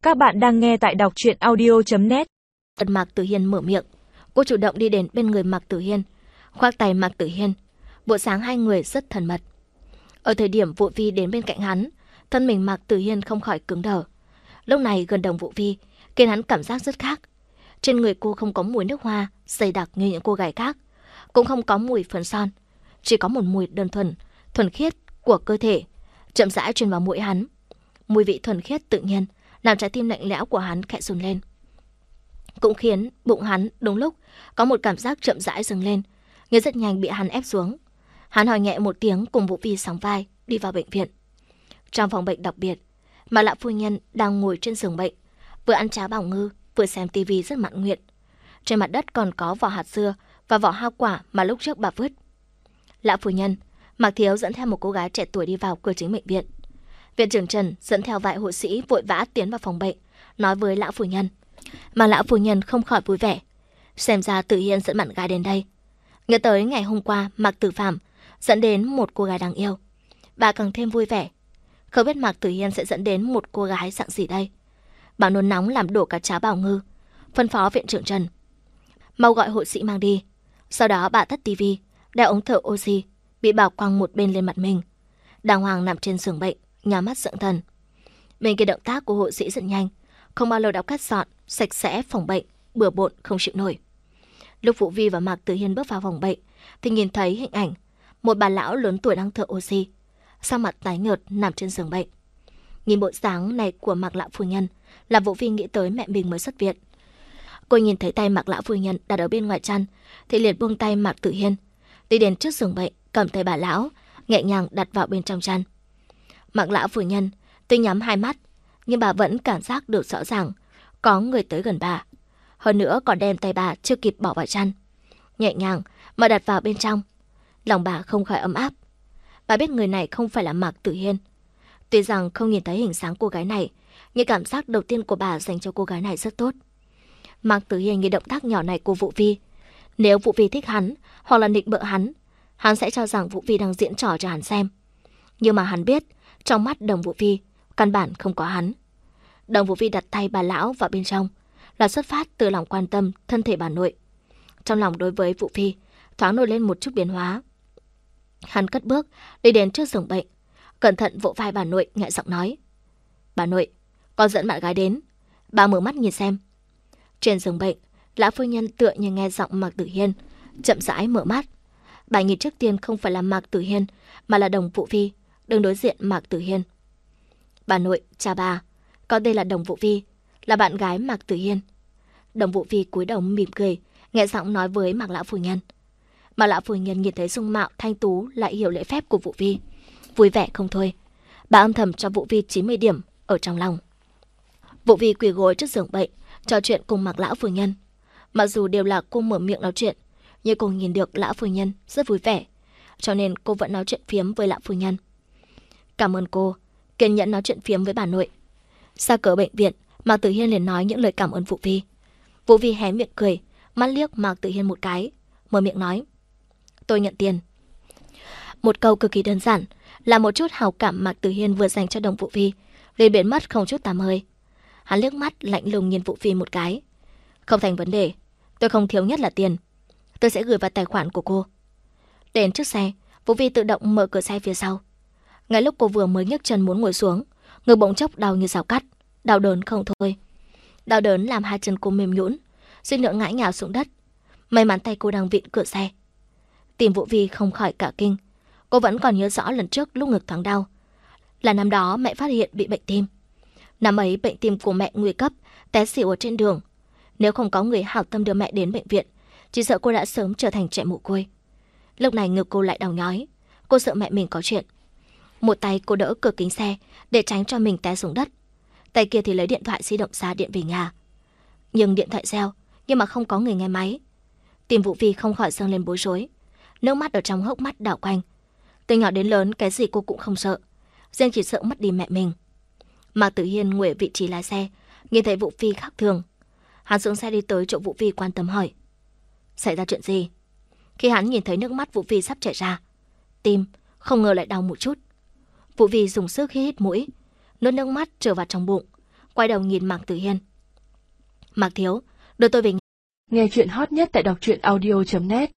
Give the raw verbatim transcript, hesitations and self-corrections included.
Các bạn đang nghe tại đọc truyện audio chấm net. Mạc Tử Hiên mở miệng, cô chủ động đi đến bên người Mạc Tử Hiên, khoác tay Mạc Tử Hiên. Buổi sáng hai người rất thân mật. Ở thời điểm Vũ Vi đến bên cạnh hắn, thân mình Mạc Tử Hiên không khỏi cứng đờ. Lúc này gần đồng Vũ Vi, khiến hắn cảm giác rất khác. Trên người cô không có mùi nước hoa dày đặc như những cô gái khác, cũng không có mùi phấn son, chỉ có một mùi đơn thuần, thuần khiết của cơ thể, chậm rãi truyền vào mũi hắn. Mùi vị thuần khiết tự nhiên làm trái tim lạnh lẽo của hắn khẽ run lên, cũng khiến bụng hắn đúng lúc có một cảm giác chậm rãi dâng lên, nhưng rất nhanh bị hắn ép xuống. Hắn hỏi nhẹ một tiếng cùng Vũ Vi sóng vai đi vào bệnh viện. Trong phòng bệnh đặc biệt, mà Lạ phu nhân đang ngồi trên giường bệnh, vừa ăn cháo bào ngư vừa xem tivi rất mãn nguyện. Trên mặt đất còn có vỏ hạt dưa và vỏ hoa quả mà lúc trước bà vứt. Lạ phu nhân, Mạc Thiếu dẫn theo một cô gái trẻ tuổi đi vào cửa chính bệnh viện. Viện trưởng Trần dẫn theo vài hộ sĩ vội vã tiến vào phòng bệnh, nói với Lão phu nhân. Mà Lão phu nhân không khỏi vui vẻ, xem ra Tử Hiên dẫn bạn gái đến đây. Nhớ tới ngày hôm qua Mạc Tử Phàm dẫn đến một cô gái đáng yêu, bà càng thêm vui vẻ. Không biết Mạc Tử Hiên sẽ dẫn đến một cô gái dạng gì đây. Bà nôn nóng làm đổ cả cháo bào ngư, phân phó viện trưởng Trần mau gọi hộ sĩ mang đi. Sau đó bà tắt tivi, đeo ống thở oxy bị bảo quăng một bên lên mặt mình, đàng hoàng nằm trên giường bệnh, nhắm mắt dưỡng thần. Bên kia động tác của hộ sĩ rất nhanh, không bao lâu đã quét dọn sạch sẽ phòng bệnh, bừa bộn không chịu nổi. Lúc Vũ Vi và Mạc Tử Hiên bước vào phòng bệnh thì nhìn thấy hình ảnh một bà lão lớn tuổi đang thở oxy, sắc mặt tái nhợt nằm trên giường bệnh. Nhìn bộ dáng này của Mạc lão phu nhân, làm Vũ Vi nghĩ tới mẹ mình mới xuất viện. Cô nhìn thấy tay Mạc lão phu nhân đặt ở bên ngoài chăn thì liền buông tay Mạc Tử Hiên, đi đến trước giường bệnh, cầm tay bà lão nhẹ nhàng đặt vào bên trong chăn. Mạc lão phu nhân tuy nhắm hai mắt, nhưng bà vẫn cảm giác được rõ ràng có người tới gần bà. Hơn nữa còn đem tay bà chưa kịp bỏ vào chăn, nhẹ nhàng mà đặt vào bên trong. Lòng bà không khỏi ấm áp. Bà biết người này không phải là Mạc Tử Hiên. Tuy rằng không nhìn thấy hình dáng cô gái này, nhưng cảm giác đầu tiên của bà dành cho cô gái này rất tốt. Mạc Tử Hiên nghĩ động tác nhỏ này của Vũ Vi, nếu Vũ Vi thích hắn hoặc là nịnh bợ hắn, hắn sẽ cho rằng Vũ Vi đang diễn trò cho hắn xem. Nhưng mà hắn biết, trong mắt Đồng Vũ Vi căn bản không có hắn. Đồng Vũ Vi đặt tay bà lão vào bên trong là xuất phát từ lòng quan tâm thân thể bà nội. Trong lòng đối với Vũ Vi thoáng nổi lên một chút biến hóa. Hắn cất bước đi đến trước giường bệnh, cẩn thận vỗ vai bà nội, nhẹ giọng nói: Bà nội, con dẫn bạn gái đến, bà mở mắt nhìn xem. Trên giường bệnh, Lão phu nhân tựa như nghe giọng Mạc Tử Hiên, chậm rãi mở mắt. Bà nhìn trước tiên không phải là Mạc Tử Hiên, mà là Đồng Vũ Vi đứng đối diện Mạc Tử Hiên. Bà nội, chào bà, con đây là Đồng Vũ Vi, là bạn gái Mạc Tử Hiên. Đồng Vũ Vi cúi đầu mỉm cười, nhẹ giọng nói với Mạc lão phu nhân. Mạc lão phu nhân nhìn thấy dung mạo thanh tú lại hiểu lễ phép của Vũ Vi, vui vẻ không thôi. Bà âm thầm cho Vũ Vi chín mươi điểm ở trong lòng. Vũ Vi quỳ gối trước giường bệnh, trò chuyện cùng Mạc lão phu nhân. Mặc dù đều là cô mở miệng nói chuyện, nhưng cô nhìn được lão phu nhân rất vui vẻ, cho nên cô vẫn nói chuyện phiếm với lão phu nhân. Cảm ơn cô, kiên nhẫn nói chuyện phiếm với bà nội. Xa cửa bệnh viện, Mạc Tử Hiên liền nói những lời cảm ơn Vũ Vi. Vũ Vi hé miệng cười, mắt liếc Mạc Tử Hiên một cái, mở miệng nói: Tôi nhận tiền. Một câu cực kỳ đơn giản, là một chút hào cảm Mạc Tử Hiên vừa dành cho Đồng Vũ Vi liền biến mất không chút tăm hơi. Hắn liếc mắt lạnh lùng nhìn Vũ Vi một cái. Không thành vấn đề, tôi không thiếu nhất là tiền, tôi sẽ gửi vào tài khoản của cô. Đến trước xe, Vũ Vi tự động mở cửa xe phía sau. Ngay lúc cô vừa mới nhấc chân muốn ngồi xuống, người bỗng chốc đau như rào cắt, đau đớn không thôi. Đau đớn làm hai chân cô mềm nhũn, suýt nữa ngã nhào xuống đất. May mắn tay cô đang vịn cửa xe. Tim Vũ Vi không khỏi cả kinh. Cô vẫn còn nhớ rõ lần trước lúc ngực thoáng đau, là năm đó mẹ phát hiện bị bệnh tim. Năm ấy bệnh tim của mẹ nguy cấp, té xỉu ở trên đường. Nếu không có người hảo tâm đưa mẹ đến bệnh viện, chỉ sợ cô đã sớm trở thành trẻ mồ côi. Lúc này ngực cô lại đau nhói, cô sợ mẹ mình có chuyện. Một tay cô đỡ cửa kính xe để tránh cho mình té xuống đất, tay kia thì lấy điện thoại di động ra điện về nhà. Nhưng điện thoại reo, nhưng mà không có người nghe máy. Tim Vũ Vi không khỏi dâng lên bối rối, nước mắt ở trong hốc mắt đảo quanh. Từ nhỏ đến lớn cái gì cô cũng không sợ, riêng chỉ sợ mất đi mẹ mình. Mạc Tử Hiên ngồi ở vị trí lái xe, nhìn thấy Vũ Vi khác thường. Hắn xuống xe đi tới chỗ Vũ Vi, quan tâm hỏi: Xảy ra chuyện gì? Khi hắn nhìn thấy nước mắt Vũ Vi sắp chảy ra, tim không ngờ lại đau một chút. Vũ Vi dùng sức hít hít mũi, nuốt nước mắt trở vào trong bụng, quay đầu nhìn Mạc Tử Hiên. Mạc thiếu, đưa tôi về. Nghe chuyện hot nhất tại đọc truyện audio chấm net.